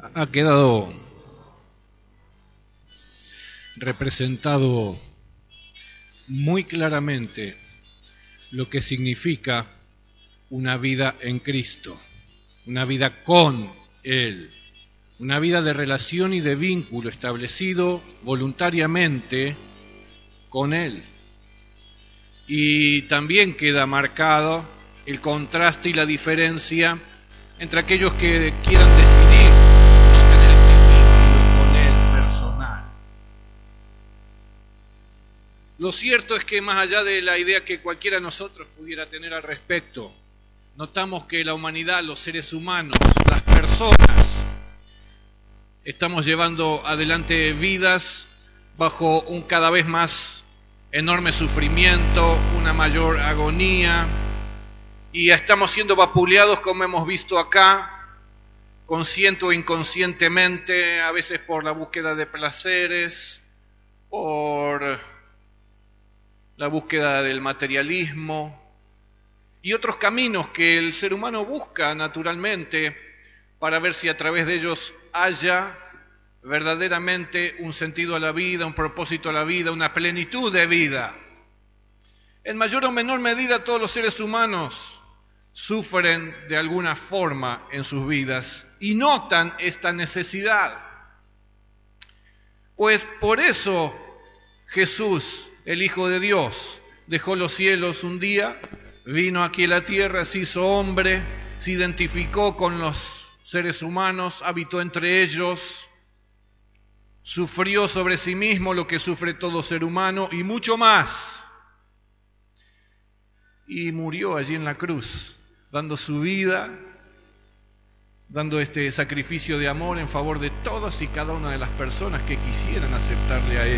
ha quedado representado muy claramente lo que significa una vida en Cristo, una vida con Él, una vida de relación y de vínculo establecido voluntariamente con Él. Y también queda marcado el contraste y la diferencia entre aquellos que quieran decidir no tener este vínculo con Él personal. Lo cierto es que más allá de la idea que cualquiera de nosotros pudiera tener al respecto, notamos que la humanidad, los seres humanos, las personas, estamos llevando adelante vidas bajo un cada vez más enorme sufrimiento, una mayor agonía, y estamos siendo vapuleados, como hemos visto acá, consciente o inconscientemente, a veces por la búsqueda de placeres, por la búsqueda del materialismo y otros caminos que el ser humano busca naturalmente para ver si a través de ellos haya verdaderamente un sentido a la vida, un propósito a la vida, una plenitud de vida. En mayor o menor medida todos los seres humanos sufren de alguna forma en sus vidas y notan esta necesidad. Pues por eso Jesús, el Hijo de Dios, dejó los cielos un día, vino aquí a la tierra, se hizo hombre, se identificó con los seres humanos, habitó entre ellos, sufrió sobre sí mismo lo que sufre todo ser humano y mucho más. Y murió allí en la cruz, dando su vida, dando este sacrificio de amor en favor de todas y cada una de las personas que quisieran aceptarle a Él.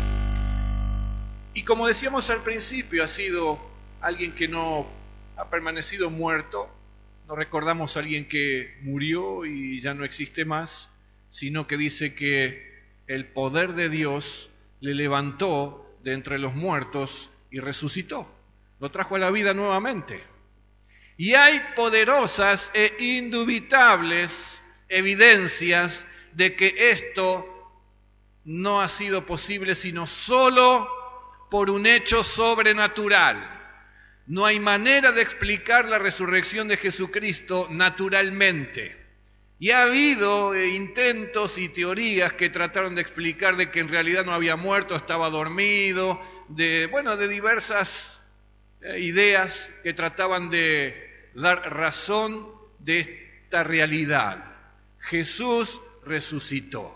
Y como decíamos al principio, ha sido alguien que no ha permanecido muerto, no recordamos a alguien que murió y ya no existe más, sino que dice que el poder de Dios le levantó de entre los muertos y resucitó, lo trajo a la vida nuevamente. Y hay poderosas e indubitables evidencias de que esto no ha sido posible sino solo por un hecho sobrenatural. No hay manera de explicar la resurrección de Jesucristo naturalmente. Y ha habido intentos y teorías que trataron de explicar de que en realidad no había muerto, estaba dormido, de diversas ideas que trataban de dar razón de esta realidad. Jesús resucitó.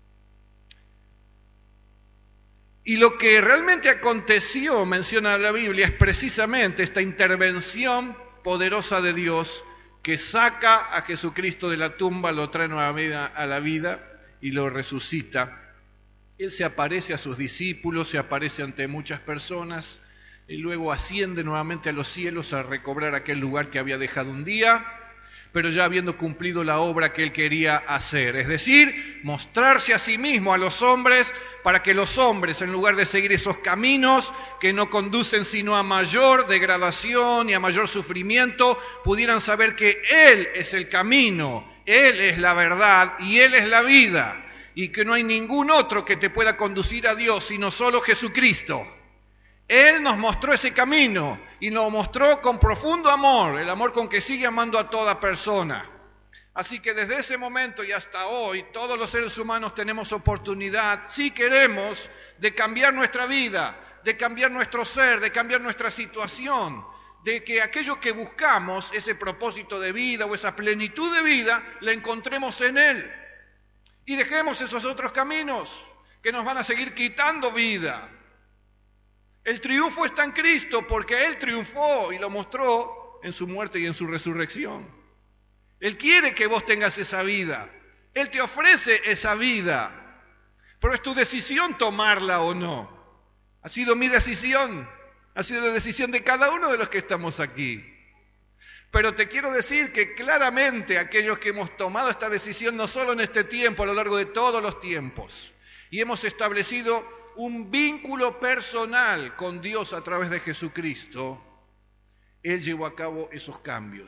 Y lo que realmente aconteció, menciona la Biblia, es precisamente esta intervención poderosa de Dios que saca a Jesucristo de la tumba, lo trae nuevamente a la vida y lo resucita. Él se aparece a sus discípulos, se aparece ante muchas personas y luego asciende nuevamente a los cielos a recobrar aquel lugar que había dejado un día, pero ya habiendo cumplido la obra que Él quería hacer, es decir, mostrarse a sí mismo a los hombres para que los hombres, en lugar de seguir esos caminos que no conducen sino a mayor degradación y a mayor sufrimiento, pudieran saber que Él es el camino, Él es la verdad y Él es la vida, y que no hay ningún otro que te pueda conducir a Dios sino solo Jesucristo. Él nos mostró ese camino y nos mostró con profundo amor, el amor con que sigue amando a toda persona. Así que desde ese momento y hasta hoy, todos los seres humanos tenemos oportunidad, si queremos, de cambiar nuestra vida, de cambiar nuestro ser, de cambiar nuestra situación, de que aquello que buscamos, ese propósito de vida o esa plenitud de vida, la encontremos en Él. Y dejemos esos otros caminos que nos van a seguir quitando vida. El triunfo está en Cristo porque Él triunfó y lo mostró en su muerte y en su resurrección. Él quiere que vos tengas esa vida. Él te ofrece esa vida. Pero es tu decisión tomarla o no. Ha sido mi decisión. Ha sido la decisión de cada uno de los que estamos aquí. Pero te quiero decir que claramente aquellos que hemos tomado esta decisión, no solo en este tiempo, a lo largo de todos los tiempos, y hemos establecido un vínculo personal con Dios a través de Jesucristo, Él llevó a cabo esos cambios.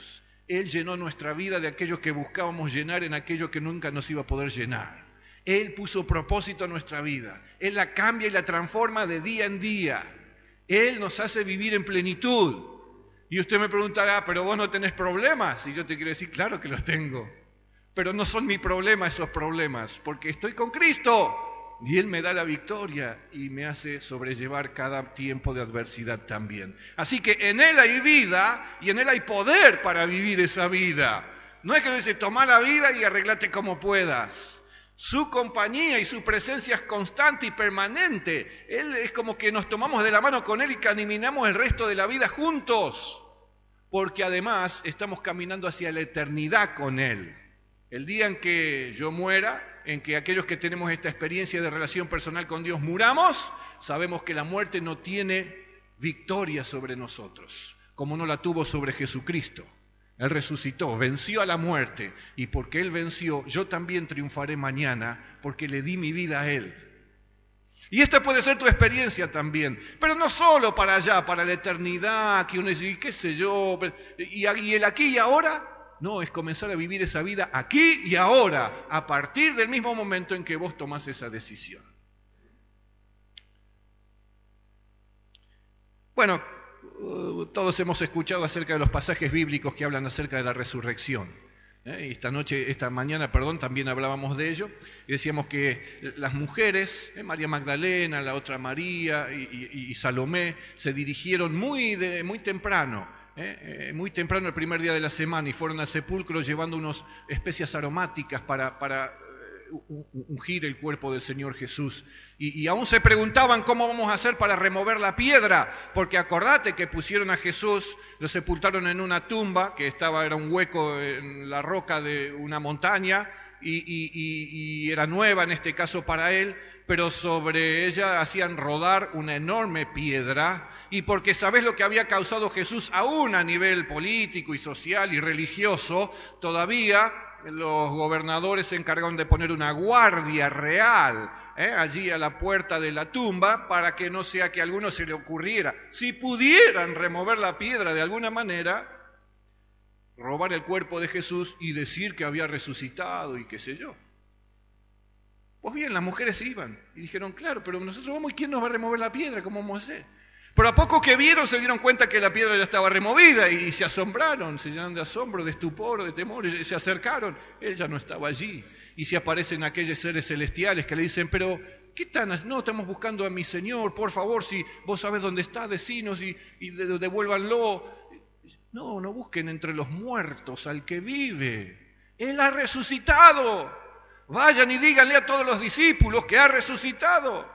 Él llenó nuestra vida de aquello que buscábamos llenar en aquello que nunca nos iba a poder llenar. Él puso propósito a nuestra vida. Él la cambia y la transforma de día en día. Él nos hace vivir en plenitud. Y usted me preguntará, ¿pero vos no tenés problemas? Y yo te quiero decir, claro que los tengo. Pero no son mi problema esos problemas, porque estoy con Cristo. Y Él me da la victoria y me hace sobrellevar cada tiempo de adversidad también. Así que en Él hay vida y en Él hay poder para vivir esa vida. No es que le dice, toma la vida y arreglate como puedas. Su compañía y su presencia es constante y permanente. Él es como que nos tomamos de la mano con Él y caminamos el resto de la vida juntos. Porque además estamos caminando hacia la eternidad con Él. El día en que yo muera, en que aquellos que tenemos esta experiencia de relación personal con Dios muramos, sabemos que la muerte no tiene victoria sobre nosotros, como no la tuvo sobre Jesucristo. Él resucitó, venció a la muerte, y porque Él venció, yo también triunfaré mañana, porque le di mi vida a Él. Y esta puede ser tu experiencia también, pero no solo para allá, para la eternidad, que uno dice, qué sé yo, y el aquí y ahora. No, es comenzar a vivir esa vida aquí y ahora, a partir del mismo momento en que vos tomás esa decisión. Bueno, todos hemos escuchado acerca de los pasajes bíblicos que hablan acerca de la resurrección. Esta mañana, también hablábamos de ello y decíamos que las mujeres, María Magdalena, la otra María y Salomé, se dirigieron muy temprano. Muy temprano el primer día de la semana y fueron al sepulcro llevando unas especias aromáticas para ungir el cuerpo del Señor Jesús. Y aún se preguntaban cómo vamos a hacer para remover la piedra, porque acordate que pusieron a Jesús, lo sepultaron en una tumba que era un hueco en la roca de una montaña y era nueva en este caso para él, pero sobre ella hacían rodar una enorme piedra, y porque sabés lo que había causado Jesús aún a nivel político y social y religioso, todavía los gobernadores se encargaron de poner una guardia real allí a la puerta de la tumba, para que no sea que a alguno se le ocurriera, si pudieran remover la piedra de alguna manera, robar el cuerpo de Jesús y decir que había resucitado y qué sé yo. Pues bien, las mujeres iban y dijeron, claro, pero nosotros vamos, ¿y quién nos va a remover la piedra? ¿Cómo vamos a hacer? Pero a poco que vieron se dieron cuenta que la piedra ya estaba removida y se asombraron, se llenaron de asombro, de estupor, de temor, y se acercaron, él ya no estaba allí. Y se aparecen aquellos seres celestiales que le dicen, pero ¿qué tan? No, estamos buscando a mi Señor, por favor, si vos sabés dónde está, decinos y devuélvanlo. No busquen entre los muertos al que vive, Él ha resucitado. Vayan y díganle a todos los discípulos que ha resucitado.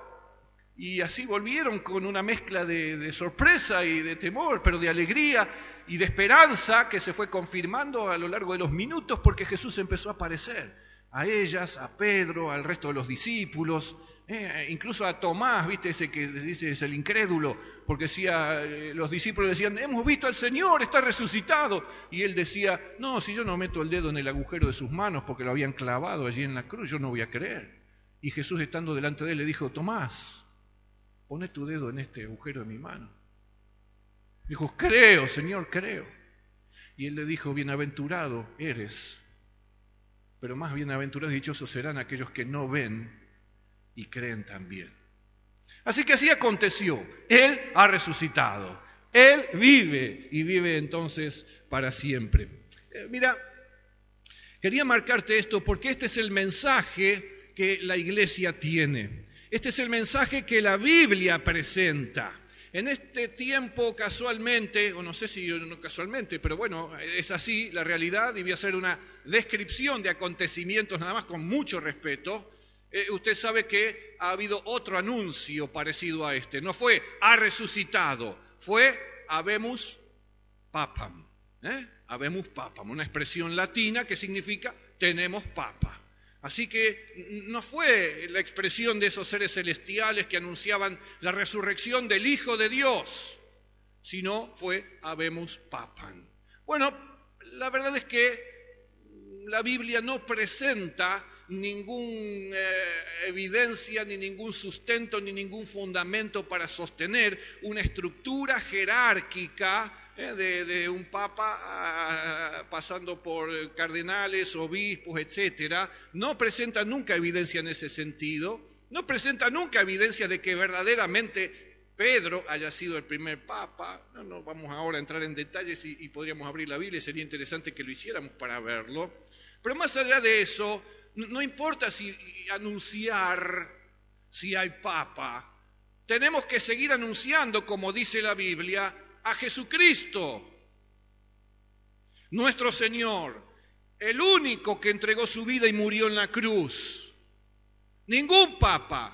Y así volvieron con una mezcla de sorpresa y de temor, pero de alegría y de esperanza que se fue confirmando a lo largo de los minutos, porque Jesús empezó a aparecer a ellas, a Pedro, al resto de los discípulos, incluso a Tomás, ¿viste? Ese que dice es el incrédulo, porque los discípulos decían, hemos visto al Señor, está resucitado. Y él decía, no, si yo no meto el dedo en el agujero de sus manos porque lo habían clavado allí en la cruz, yo no voy a creer. Y Jesús, estando delante de él, le dijo, Tomás, pone tu dedo en este agujero de mi mano. Dijo, creo, Señor, creo. Y él le dijo, bienaventurado eres, pero más bienaventurados y dichosos serán aquellos que no ven y creen también. Así que así aconteció. Él ha resucitado. Él vive y vive entonces para siempre. Mira, quería marcarte esto porque este es el mensaje que la iglesia tiene. Este es el mensaje que la Biblia presenta. En este tiempo casualmente, o no sé si no casualmente, pero bueno, es así la realidad, y voy a hacer una descripción de acontecimientos nada más con mucho respeto. Usted sabe que ha habido otro anuncio parecido a este. No fue ha resucitado, fue habemus papam. Habemus papam, una expresión latina que significa tenemos papa. Así que no fue la expresión de esos seres celestiales que anunciaban la resurrección del Hijo de Dios, sino fue habemus papam. Bueno, la verdad es que la Biblia no presenta ninguna evidencia, ni ningún sustento, ni ningún fundamento para sostener una estructura jerárquica de un papa pasando por cardenales, obispos, etcétera, no presenta nunca evidencia en ese sentido, no presenta nunca evidencia de que verdaderamente Pedro haya sido el primer papa. No vamos ahora a entrar en detalles y podríamos abrir la Biblia, sería interesante que lo hiciéramos para verlo. Pero más allá de eso, no importa si anunciar si hay papa, tenemos que seguir anunciando, como dice la Biblia, a Jesucristo, nuestro Señor, el único que entregó su vida y murió en la cruz. Ningún papa.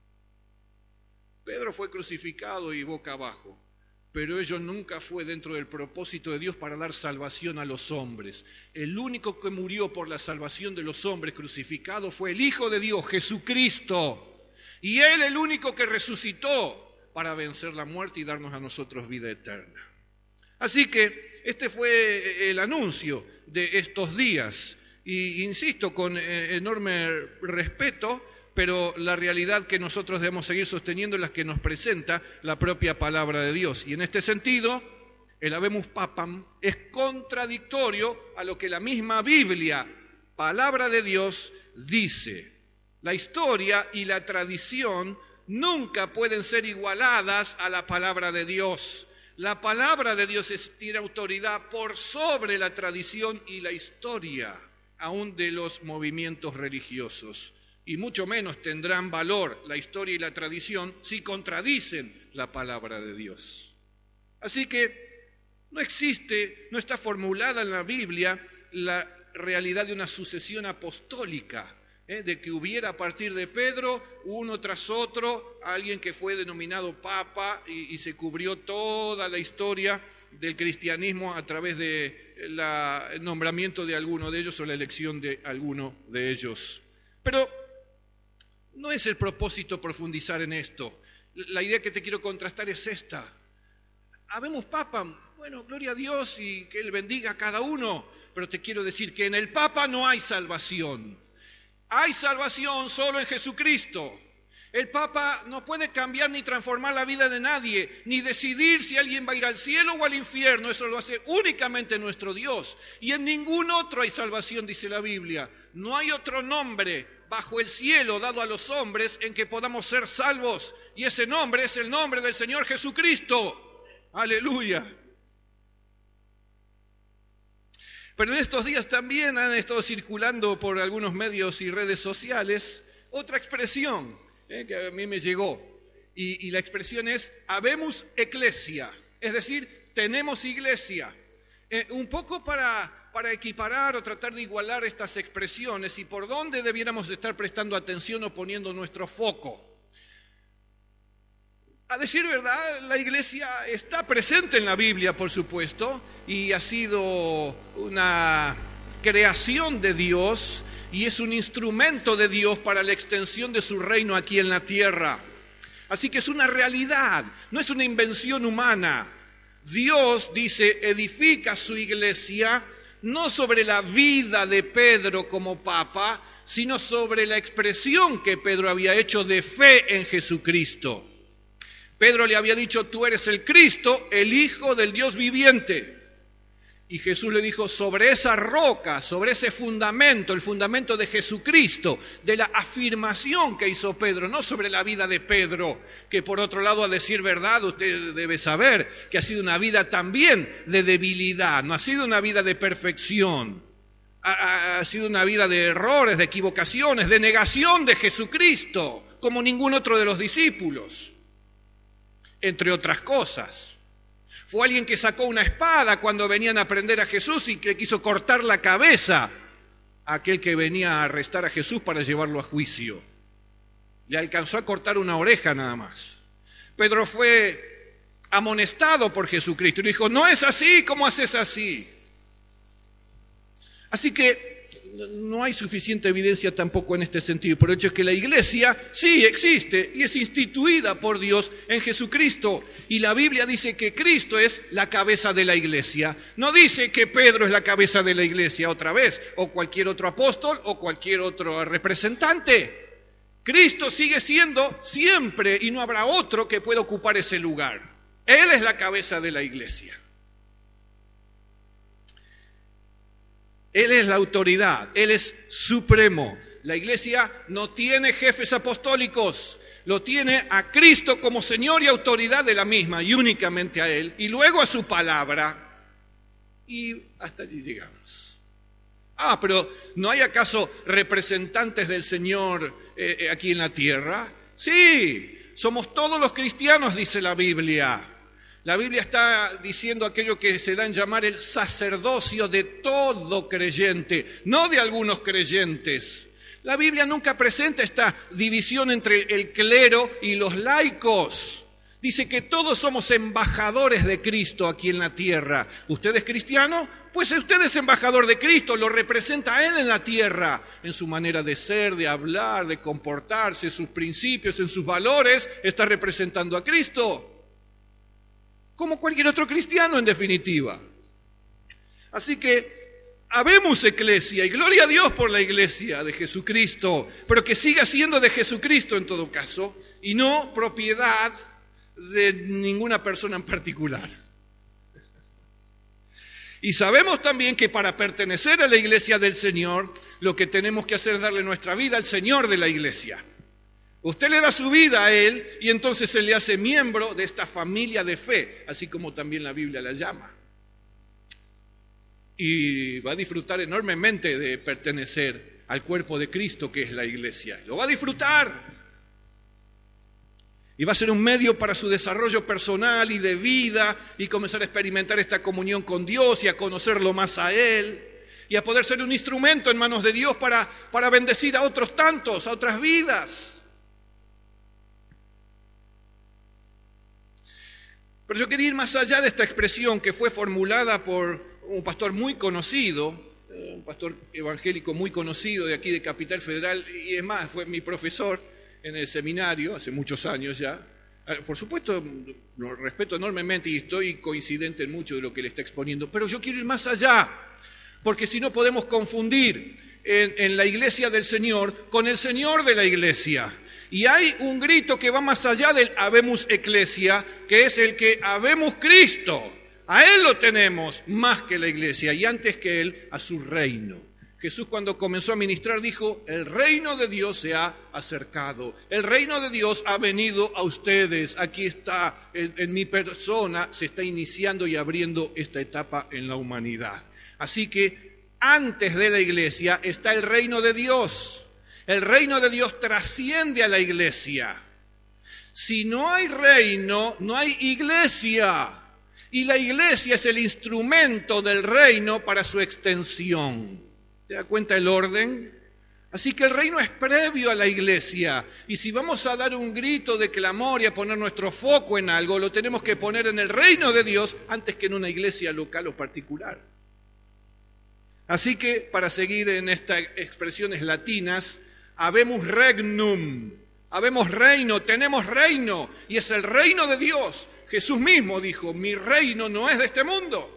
Pedro fue crucificado y boca abajo, pero ello nunca fue dentro del propósito de Dios para dar salvación a los hombres. El único que murió por la salvación de los hombres crucificado fue el Hijo de Dios, Jesucristo. Y Él el único que resucitó para vencer la muerte y darnos a nosotros vida eterna. Así que este fue el anuncio de estos días. Y insisto, con enorme respeto, pero la realidad que nosotros debemos seguir sosteniendo es la que nos presenta la propia palabra de Dios. Y en este sentido, el habemus papam es contradictorio a lo que la misma Biblia, palabra de Dios, dice. La historia y la tradición nunca pueden ser igualadas a la palabra de Dios. La palabra de Dios tiene autoridad por sobre la tradición y la historia, aún de los movimientos religiosos. Y mucho menos tendrán valor la historia y la tradición si contradicen la palabra de Dios. Así que no está formulada en la Biblia la realidad de una sucesión apostólica, de que hubiera a partir de Pedro, uno tras otro, alguien que fue denominado papa y se cubrió toda la historia del cristianismo a través del nombramiento de alguno de ellos o la elección de alguno de ellos. Pero no es el propósito profundizar en esto. La idea que te quiero contrastar es esta. Habemos papa, bueno, gloria a Dios y que Él bendiga a cada uno, pero te quiero decir que en el papa no hay salvación. Hay salvación solo en Jesucristo. El Papa no puede cambiar ni transformar la vida de nadie, ni decidir si alguien va a ir al cielo o al infierno. Eso lo hace únicamente nuestro Dios. Y en ningún otro hay salvación, dice la Biblia. No hay otro nombre bajo el cielo dado a los hombres en que podamos ser salvos. Y ese nombre es el nombre del Señor Jesucristo. Aleluya. Pero en estos días también han estado circulando por algunos medios y redes sociales otra expresión que a mí me llegó. Y la expresión es habemus ecclesia, es decir, tenemos iglesia. Un poco para equiparar o tratar de igualar estas expresiones y por dónde debiéramos estar prestando atención o poniendo nuestro foco. A decir verdad, la iglesia está presente en la Biblia, por supuesto, y ha sido una creación de Dios y es un instrumento de Dios para la extensión de su reino aquí en la tierra. Así que es una realidad, no es una invención humana. Dios, dice, edifica su iglesia no sobre la vida de Pedro como papa, sino sobre la expresión que Pedro había hecho de fe en Jesucristo. Pedro le había dicho, tú eres el Cristo, el Hijo del Dios viviente. Y Jesús le dijo, sobre esa roca, sobre ese fundamento, el fundamento de Jesucristo, de la afirmación que hizo Pedro, no sobre la vida de Pedro, que por otro lado, a decir verdad, usted debe saber que ha sido una vida también de debilidad, no ha sido una vida de perfección, ha sido una vida de errores, de equivocaciones, de negación de Jesucristo, como ningún otro de los discípulos. Entre otras cosas. Fue alguien que sacó una espada cuando venían a prender a Jesús y que quiso cortar la cabeza a aquel que venía a arrestar a Jesús para llevarlo a juicio. Le alcanzó a cortar una oreja nada más. Pedro fue amonestado por Jesucristo y le dijo, no es así, ¿cómo haces así? Así que no hay suficiente evidencia tampoco en este sentido. Por el hecho es que la iglesia sí existe y es instituida por Dios en Jesucristo. Y la Biblia dice que Cristo es la cabeza de la iglesia. No dice que Pedro es la cabeza de la iglesia otra vez, o cualquier otro apóstol, o cualquier otro representante. Cristo sigue siendo siempre y no habrá otro que pueda ocupar ese lugar. Él es la cabeza de la iglesia. Él es la autoridad, Él es supremo. La iglesia no tiene jefes apostólicos, lo tiene a Cristo como Señor y autoridad de la misma, y únicamente a Él, y luego a su palabra. Y hasta allí llegamos. Pero ¿no hay acaso representantes del Señor aquí en la tierra? Sí, somos todos los cristianos, dice la Biblia. La Biblia está diciendo aquello que se da en llamar el sacerdocio de todo creyente, no de algunos creyentes. La Biblia nunca presenta esta división entre el clero y los laicos. Dice que todos somos embajadores de Cristo aquí en la tierra. ¿Usted es cristiano? Pues usted es embajador de Cristo, lo representa a Él en la tierra, en su manera de ser, de hablar, de comportarse, en sus principios, en sus valores, está representando a Cristo. Como cualquier otro cristiano, en definitiva. Así que habemos eclesia, y gloria a Dios por la iglesia de Jesucristo, pero que siga siendo de Jesucristo en todo caso, y no propiedad de ninguna persona en particular. Y sabemos también que para pertenecer a la iglesia del Señor, lo que tenemos que hacer es darle nuestra vida al Señor de la iglesia. Usted le da su vida a Él y entonces se le hace miembro de esta familia de fe, así como también la Biblia la llama. Y va a disfrutar enormemente de pertenecer al cuerpo de Cristo que es la iglesia. Lo va a disfrutar. Y va a ser un medio para su desarrollo personal y de vida y comenzar a experimentar esta comunión con Dios y a conocerlo más a Él y a poder ser un instrumento en manos de Dios para bendecir a otros tantos, a otras vidas. Pero yo quería ir más allá de esta expresión que fue formulada por un pastor muy conocido, un pastor evangélico muy conocido de aquí de Capital Federal, y es más, fue mi profesor en el seminario, hace muchos años ya. Por supuesto, lo respeto enormemente y estoy coincidente en mucho de lo que le está exponiendo, pero yo quiero ir más allá, porque si no podemos confundir en la iglesia del Señor con el Señor de la iglesia. Y hay un grito que va más allá del habemus ecclesia, que es el que habemus Cristo. A Él lo tenemos más que la iglesia y antes que Él a su reino. Jesús cuando comenzó a ministrar dijo, el reino de Dios se ha acercado, el reino de Dios ha venido a ustedes, aquí está, en mi persona se está iniciando y abriendo esta etapa en la humanidad. Así que antes de la iglesia está el reino de Dios. El reino de Dios trasciende a la iglesia. Si no hay reino, no hay iglesia. Y la iglesia es el instrumento del reino para su extensión. ¿Te da cuenta el orden? Así que el reino es previo a la iglesia. Y si vamos a dar un grito de clamor y a poner nuestro foco en algo, lo tenemos que poner en el reino de Dios antes que en una iglesia local o particular. Así que, para seguir en estas expresiones latinas, habemus regnum, habemos reino, tenemos reino, y es el reino de Dios. Jesús mismo dijo, mi reino no es de este mundo.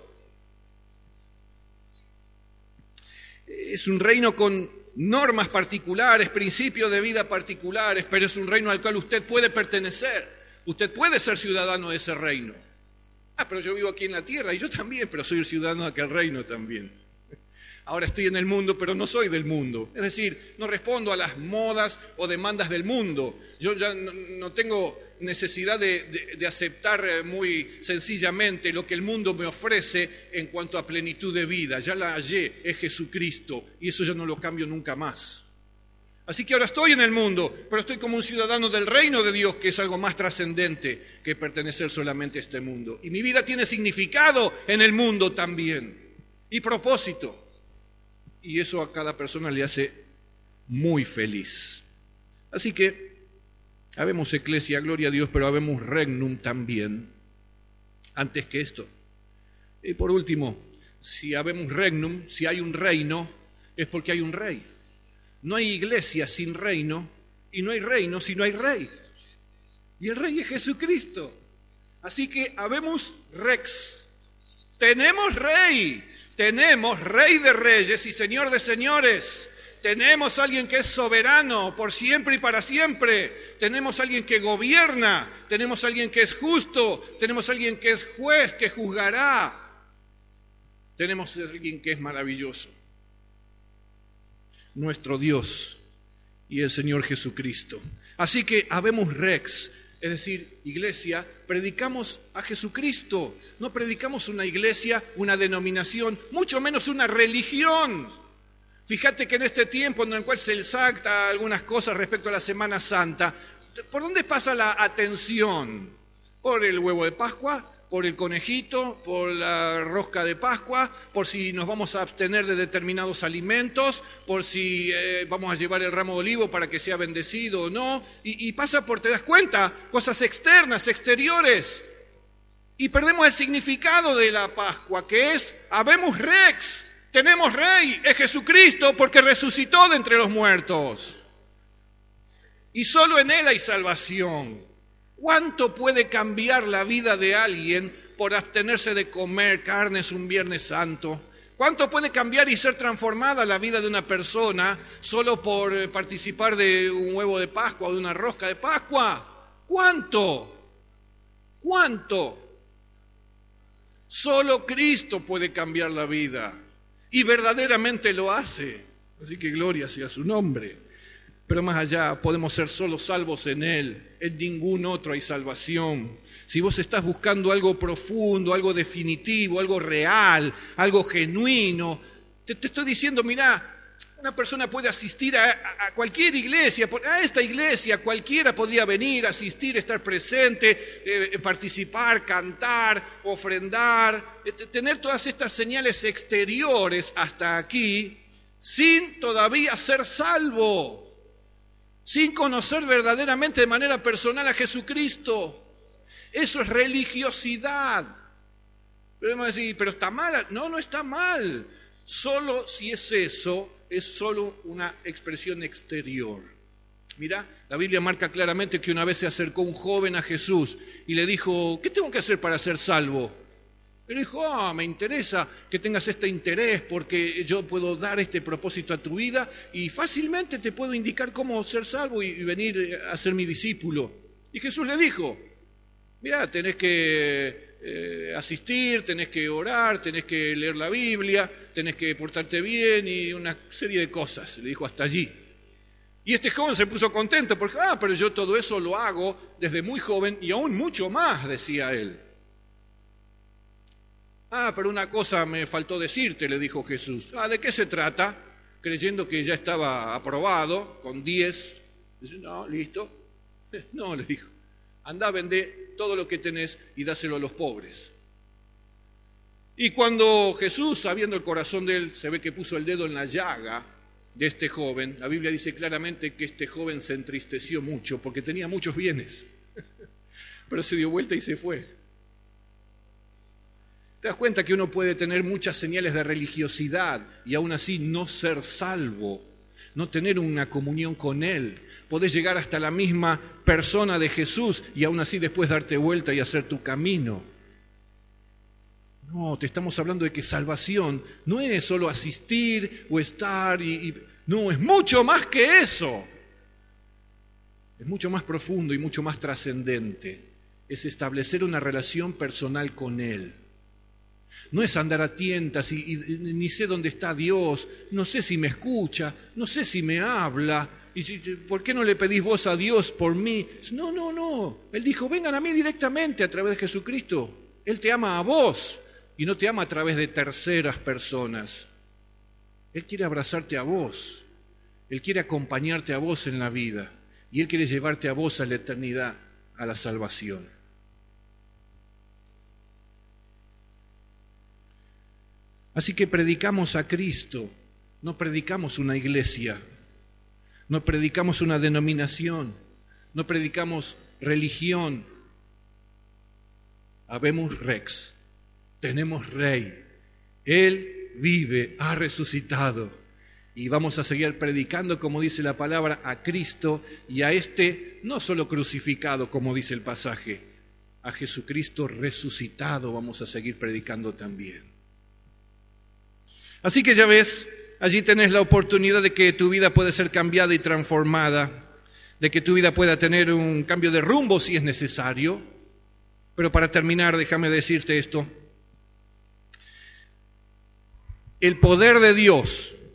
Es un reino con normas particulares, principios de vida particulares, pero es un reino al cual usted puede pertenecer. Usted puede ser ciudadano de ese reino. Pero yo vivo aquí en la tierra y yo también, pero soy el ciudadano de aquel reino también. Ahora estoy en el mundo, pero no soy del mundo. Es decir, no respondo a las modas o demandas del mundo. Yo ya no tengo necesidad de aceptar muy sencillamente lo que el mundo me ofrece en cuanto a plenitud de vida. Ya la hallé, es Jesucristo, y eso ya no lo cambio nunca más. Así que ahora estoy en el mundo, pero estoy como un ciudadano del reino de Dios, que es algo más trascendente que pertenecer solamente a este mundo. Y mi vida tiene significado en el mundo también, y propósito. Y eso a cada persona le hace muy feliz. Así que, habemos ecclesia, gloria a Dios, pero habemos regnum también, antes que esto. Y por último, si habemos regnum, si hay un reino, es porque hay un rey. No hay iglesia sin reino, y no hay reino si no hay rey. Y el rey es Jesucristo. Así que habemos rex. Tenemos rey. Tenemos rey de reyes y señor de señores. Tenemos alguien que es soberano por siempre y para siempre. Tenemos alguien que gobierna. Tenemos alguien que es justo. Tenemos alguien que es juez, que juzgará. Tenemos alguien que es maravilloso. nuestro Dios y el Señor Jesucristo. Así que habemus rex, es decir, iglesia, predicamos a Jesucristo, no predicamos una iglesia, una denominación, mucho menos una religión. Fíjate que en este tiempo en el cual se exalta algunas cosas respecto a la Semana Santa, ¿por dónde pasa la atención? ¿Por el huevo de Pascua? ¿Por el conejito? ¿Por la rosca de Pascua? ¿Por si nos vamos a abstener de determinados alimentos? ¿Por si vamos a llevar el ramo de olivo para que sea bendecido o no? Y pasa por, ¿te das cuenta? Cosas externas, exteriores. Y perdemos el significado de la Pascua, que es habemus rex. Tenemos rey, es Jesucristo, porque resucitó de entre los muertos. Y solo en Él hay salvación. ¿Cuánto puede cambiar la vida de alguien por abstenerse de comer carnes un Viernes Santo? ¿Cuánto puede cambiar y ser transformada la vida de una persona solo por participar de un huevo de Pascua o de una rosca de Pascua? ¿Cuánto? ¿Cuánto? Solo Cristo puede cambiar la vida y verdaderamente lo hace. Así que gloria sea su nombre. Pero más allá, podemos ser solo salvos en Él. En ningún otro hay salvación. Si vos estás buscando algo profundo, algo definitivo, algo real, algo genuino, te estoy diciendo, mirá, una persona puede asistir a cualquier iglesia, a esta iglesia cualquiera podría venir, asistir, estar presente, participar, cantar, ofrendar, tener todas estas señales exteriores hasta aquí, sin todavía ser salvo. Sin conocer verdaderamente de manera personal a Jesucristo. Eso es religiosidad. Pero vamos a decir, ¿pero está mal? No, no está mal. Solo si es eso, es solo una expresión exterior. Mira, la Biblia marca claramente que una vez se acercó un joven a Jesús y le dijo, ¿qué tengo que hacer para ser salvo? Él dijo, me interesa que tengas este interés porque yo puedo dar este propósito a tu vida y fácilmente te puedo indicar cómo ser salvo y venir a ser mi discípulo. Y Jesús le dijo, mirá, tenés que asistir, tenés que orar, tenés que leer la Biblia, tenés que portarte bien y una serie de cosas. Le dijo hasta allí. Y este joven se puso contento porque, pero yo todo eso lo hago desde muy joven y aún mucho más, decía él. Pero una cosa me faltó decirte, le dijo Jesús. ¿De qué se trata? Creyendo que ya estaba aprobado, con 10. Dice, no, listo. No, le dijo, andá, vendé todo lo que tenés y dáselo a los pobres. Y cuando Jesús, sabiendo el corazón de él, se ve que puso el dedo en la llaga de este joven, la Biblia dice claramente que este joven se entristeció mucho porque tenía muchos bienes. Pero se dio vuelta y se fue. ¿Te das cuenta que uno puede tener muchas señales de religiosidad y aún así no ser salvo, no tener una comunión con Él? Podés llegar hasta la misma persona de Jesús y aún así después darte vuelta y hacer tu camino. No, te estamos hablando de que salvación no es solo asistir o estar no, es mucho más que eso. Es mucho más profundo y mucho más trascendente. Es establecer una relación personal con Él. No es andar a tientas y ni sé dónde está Dios, no sé si me escucha, no sé si me habla. ¿Por qué no le pedís vos a Dios por mí? No. Él dijo, vengan a mí directamente a través de Jesucristo. Él te ama a vos y no te ama a través de terceras personas. Él quiere abrazarte a vos. Él quiere acompañarte a vos en la vida. Y Él quiere llevarte a vos a la eternidad, a la salvación. Así que predicamos a Cristo, no predicamos una iglesia, no predicamos una denominación, no predicamos religión. Habemus rex, tenemos rey, Él vive, ha resucitado y vamos a seguir predicando, como dice la palabra, a Cristo y a este no solo crucificado, como dice el pasaje, a Jesucristo resucitado vamos a seguir predicando también. Así que ya ves, allí tenés la oportunidad de que tu vida puede ser cambiada y transformada, de que tu vida pueda tener un cambio de rumbo si es necesario. Pero para terminar, déjame decirte esto. El poder de Dios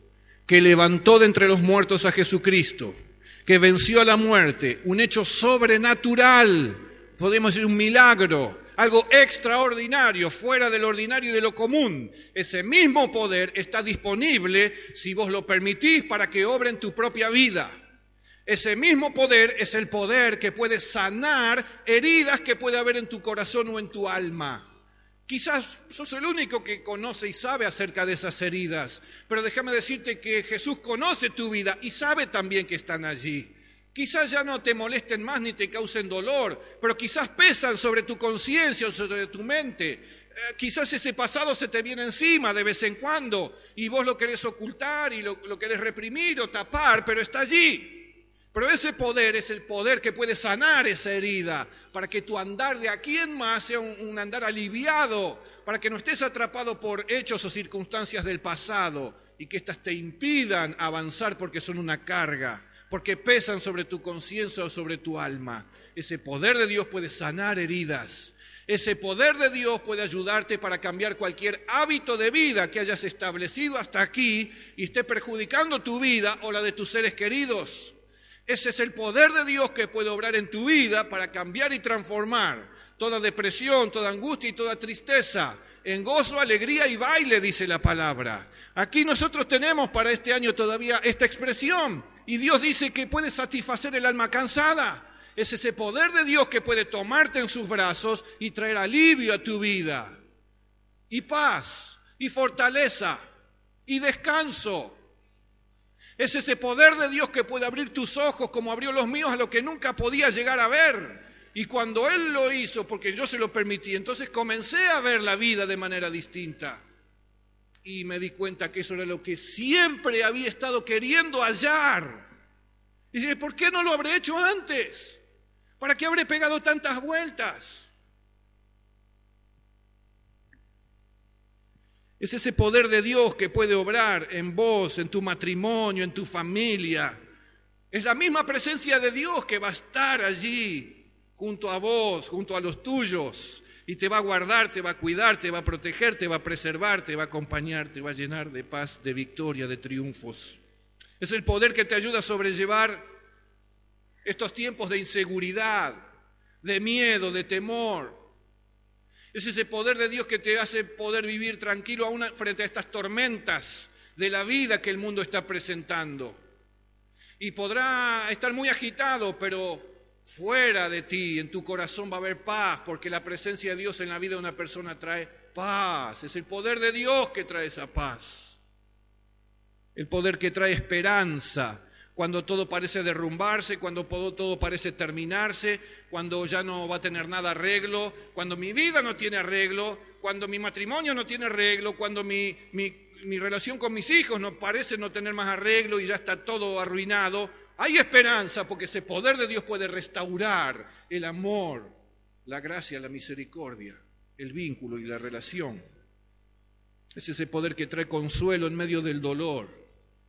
que levantó de entre los muertos a Jesucristo, que venció a la muerte, un hecho sobrenatural, podemos decir un milagro, algo extraordinario, fuera del ordinario y de lo común. Ese mismo poder está disponible, si vos lo permitís, para que obre en tu propia vida. Ese mismo poder es el poder que puede sanar heridas que puede haber en tu corazón o en tu alma. Quizás sos el único que conoce y sabe acerca de esas heridas, pero déjame decirte que Jesús conoce tu vida y sabe también que están allí. Quizás ya no te molesten más ni te causen dolor, pero quizás pesan sobre tu conciencia o sobre tu mente. Quizás ese pasado se te viene encima de vez en cuando y vos lo querés ocultar y lo querés reprimir o tapar, pero está allí. Pero ese poder es el poder que puede sanar esa herida, para que tu andar de aquí en más sea un andar aliviado, para que no estés atrapado por hechos o circunstancias del pasado y que éstas te impidan avanzar porque son una carga, porque pesan sobre tu conciencia o sobre tu alma. Ese poder de Dios puede sanar heridas. Ese poder de Dios puede ayudarte para cambiar cualquier hábito de vida que hayas establecido hasta aquí y esté perjudicando tu vida o la de tus seres queridos. Ese es el poder de Dios que puede obrar en tu vida para cambiar y transformar toda depresión, toda angustia y toda tristeza en gozo, alegría y baile, dice la palabra. Aquí nosotros tenemos para este año todavía esta expresión y Dios dice que puede satisfacer el alma cansada. Es ese poder de Dios que puede tomarte en sus brazos y traer alivio a tu vida, y paz, y fortaleza, y descanso. Es ese poder de Dios que puede abrir tus ojos como abrió los míos a lo que nunca podía llegar a ver. Y cuando Él lo hizo, porque yo se lo permití, entonces comencé a ver la vida de manera distinta. Y me di cuenta que eso era lo que siempre había estado queriendo hallar. Y dije, ¿por qué no lo habré hecho antes? ¿Para qué habré pegado tantas vueltas? Es ese poder de Dios que puede obrar en vos, en tu matrimonio, en tu familia. Es la misma presencia de Dios que va a estar allí junto a vos, junto a los tuyos, y te va a guardar, te va a cuidar, te va a proteger, te va a preservar, te va a acompañar, te va a llenar de paz, de victoria, de triunfos. Es el poder que te ayuda a sobrellevar estos tiempos de inseguridad, de miedo, de temor. Es ese poder de Dios que te hace poder vivir tranquilo aún frente a estas tormentas de la vida que el mundo está presentando. Y podrá estar muy agitado, pero fuera de ti, en tu corazón va a haber paz, porque la presencia de Dios en la vida de una persona trae paz. Es el poder de Dios que trae esa paz. El poder que trae esperanza. Cuando todo parece derrumbarse, cuando todo parece terminarse, cuando ya no va a tener nada arreglo, cuando mi vida no tiene arreglo, cuando mi matrimonio no tiene arreglo, cuando mi relación con mis hijos no parece no tener más arreglo y ya está todo arruinado, hay esperanza porque ese poder de Dios puede restaurar el amor, la gracia, la misericordia, el vínculo y la relación. Es ese poder que trae consuelo en medio del dolor.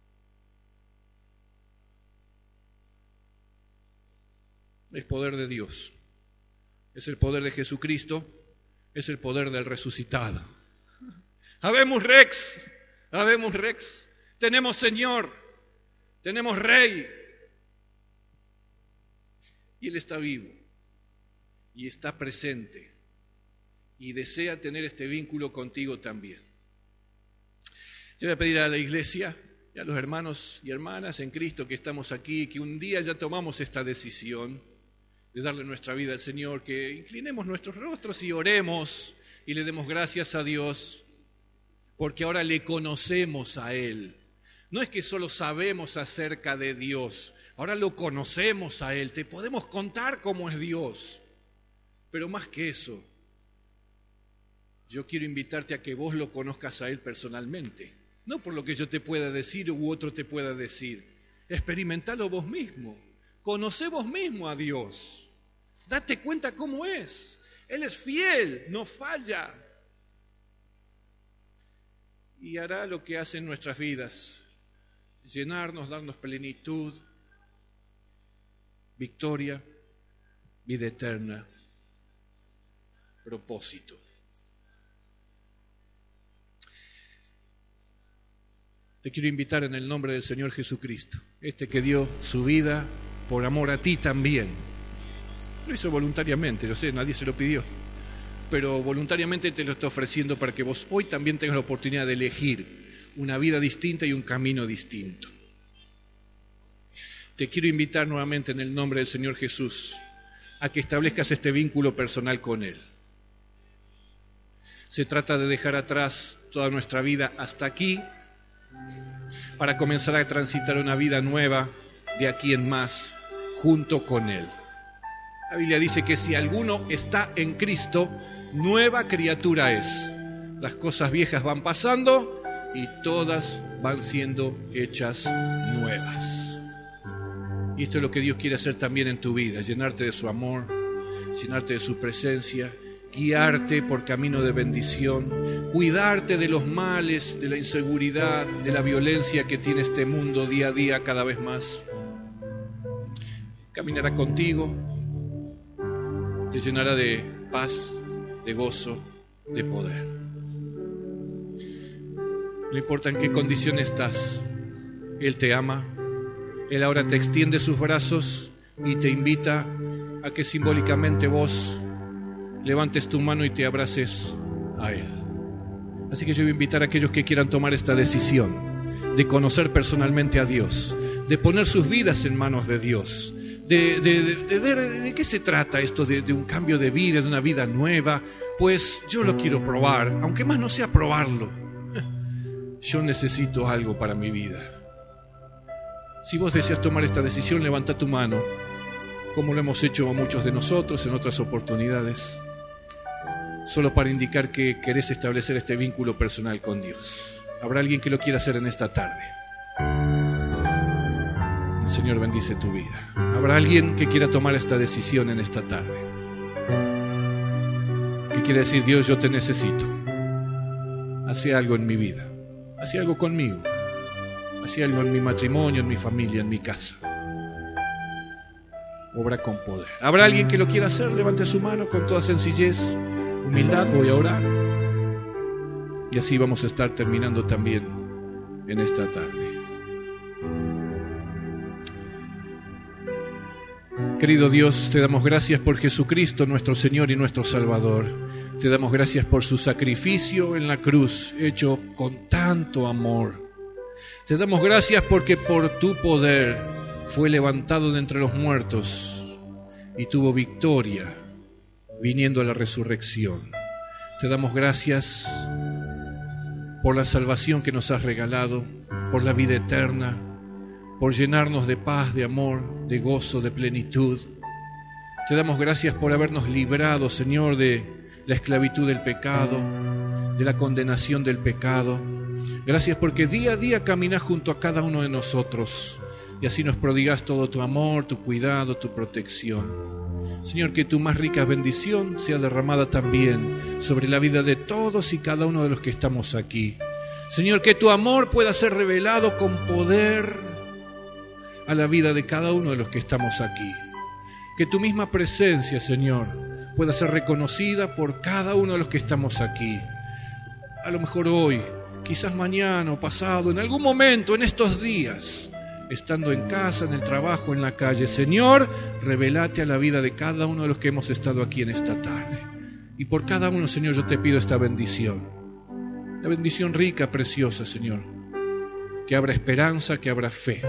Es poder de Dios, es el poder de Jesucristo, es el poder del resucitado. Habemos Rex, tenemos Señor, tenemos Rey, y Él está vivo, y está presente, y desea tener este vínculo contigo también. Yo voy a pedir a la iglesia y a los hermanos y hermanas en Cristo que estamos aquí, que un día ya tomamos esta decisión de darle nuestra vida al Señor, que inclinemos nuestros rostros y oremos y le demos gracias a Dios, porque ahora le conocemos a Él. No es que solo sabemos acerca de Dios, ahora lo conocemos a Él, te podemos contar cómo es Dios. Pero más que eso, yo quiero invitarte a que vos lo conozcas a Él personalmente, no por lo que yo te pueda decir u otro te pueda decir. Experimentalo vos mismo. Conoce vos mismo a Dios. Date cuenta cómo es. Él es fiel, no falla. Y hará lo que hace en nuestras vidas. Llenarnos, darnos plenitud, victoria, vida eterna, propósito. Te quiero invitar en el nombre del Señor Jesucristo, que dio su vida por amor a ti también. Lo hizo voluntariamente, lo sé, nadie se lo pidió, pero voluntariamente te lo está ofreciendo para que vos hoy también tengas la oportunidad de elegir una vida distinta y un camino distinto. Te quiero invitar nuevamente en el nombre del Señor Jesús a que establezcas este vínculo personal con Él. Se trata de dejar atrás toda nuestra vida hasta aquí para comenzar a transitar una vida nueva de aquí en más junto con Él. La Biblia dice que si alguno está en Cristo, nueva criatura es. Las cosas viejas van pasando y todas van siendo hechas nuevas. Y esto es lo que Dios quiere hacer también en tu vida, llenarte de su amor, llenarte de su presencia, guiarte por camino de bendición, cuidarte de los males, de la inseguridad, de la violencia que tiene este mundo día a día cada vez más. Caminará contigo, te llenará de paz, de gozo, de poder. No importa en qué condición estás, Él te ama. Él ahora te extiende sus brazos y te invita a que simbólicamente vos levantes tu mano y te abraces a Él. Así que yo voy a invitar a aquellos que quieran tomar esta decisión de conocer personalmente a Dios, de poner sus vidas en manos de Dios, de ver de qué se trata esto de un cambio de vida, de una vida nueva. Pues yo lo quiero probar, aunque más no sea probarlo. Yo necesito algo para mi vida. Si vos deseas tomar esta decisión, levanta tu mano, como lo hemos hecho muchos de nosotros en otras oportunidades, solo para indicar que querés establecer este vínculo personal con Dios. ¿Habrá alguien que lo quiera hacer en esta tarde? El Señor bendice tu vida. ¿Habrá alguien que quiera tomar esta decisión en esta tarde? Que quiere decir: Dios, yo te necesito. Haz algo en mi vida. Haz algo conmigo. Haz algo en mi matrimonio, en mi familia, en mi casa. Obra con poder. ¿Habrá alguien que lo quiera hacer? Levante su mano con toda sencillez, humildad. Voy a orar. Y así vamos a estar terminando también en esta tarde. Querido Dios, te damos gracias por Jesucristo, nuestro Señor y nuestro Salvador. Te damos gracias por su sacrificio en la cruz, hecho con tanto amor. Te damos gracias porque por tu poder fue levantado de entre los muertos y tuvo victoria, viniendo a la resurrección. Te damos gracias por la salvación que nos has regalado, por la vida eterna, por llenarnos de paz, de amor, de gozo, de plenitud. Te damos gracias por habernos librado, Señor, de la esclavitud del pecado, de la condenación del pecado. Gracias porque día a día caminás junto a cada uno de nosotros y así nos prodigas todo tu amor, tu cuidado, tu protección. Señor, que tu más rica bendición sea derramada también sobre la vida de todos y cada uno de los que estamos aquí. Señor, que tu amor pueda ser revelado con poder a la vida de cada uno de los que estamos aquí. Que tu misma presencia, Señor, pueda ser reconocida por cada uno de los que estamos aquí. A lo mejor hoy, quizás mañana o pasado, en algún momento, en estos días, estando en casa, en el trabajo, en la calle. Señor, revelate a la vida de cada uno de los que hemos estado aquí en esta tarde. Y por cada uno, Señor, yo te pido esta bendición. La bendición rica, preciosa, Señor. Que abra esperanza, que abra fe.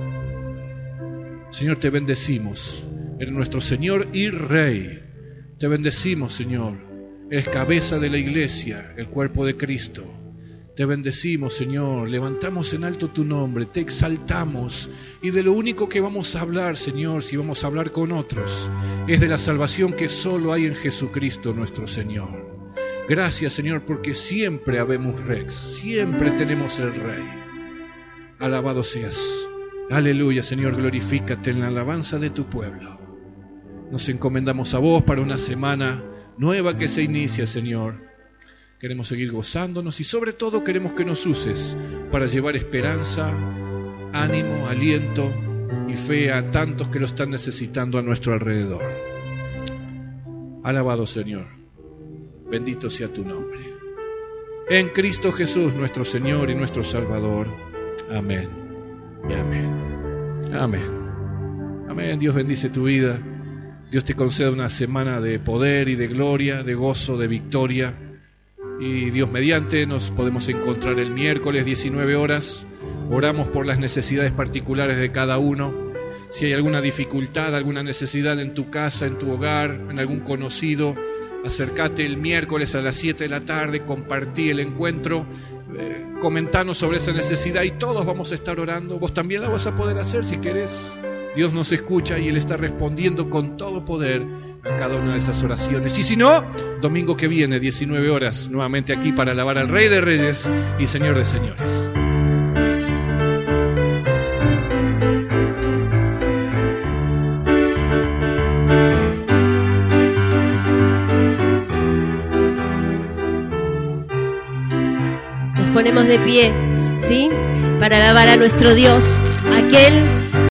Señor, te bendecimos. Eres nuestro Señor y Rey. Te bendecimos, Señor. Eres cabeza de la iglesia, el cuerpo de Cristo. Te bendecimos, Señor, levantamos en alto tu nombre, te exaltamos, y de lo único que vamos a hablar, Señor, si vamos a hablar con otros, es de la salvación que solo hay en Jesucristo nuestro Señor. Gracias, Señor, porque siempre habemos Rex, siempre tenemos el Rey. Alabado seas. Aleluya, Señor, glorifícate en la alabanza de tu pueblo. Nos encomendamos a vos para una semana nueva que se inicia, Señor. Queremos seguir gozándonos y sobre todo queremos que nos uses para llevar esperanza, ánimo, aliento y fe a tantos que lo están necesitando a nuestro alrededor. Alabado Señor, bendito sea tu nombre. En Cristo Jesús, nuestro Señor y nuestro Salvador. Amén y amén. Amén. Amén. Dios bendice tu vida. Dios te conceda una semana de poder y de gloria, de gozo, de victoria. Y Dios mediante nos podemos encontrar el miércoles 19 horas. Oramos por las necesidades particulares de cada uno. Si hay alguna dificultad, alguna necesidad en tu casa, en tu hogar, en algún conocido, acércate el miércoles a las 7 de la tarde, compartí el encuentro, comentanos sobre esa necesidad y todos vamos a estar orando. Vos también la vas a poder hacer si querés. Dios nos escucha y Él está respondiendo con todo poder a cada una de esas oraciones. Y si no, domingo que viene, 19 horas, nuevamente aquí para alabar al Rey de Reyes y Señor de Señores. Nos ponemos de pie, ¿sí? Para alabar a nuestro Dios, aquel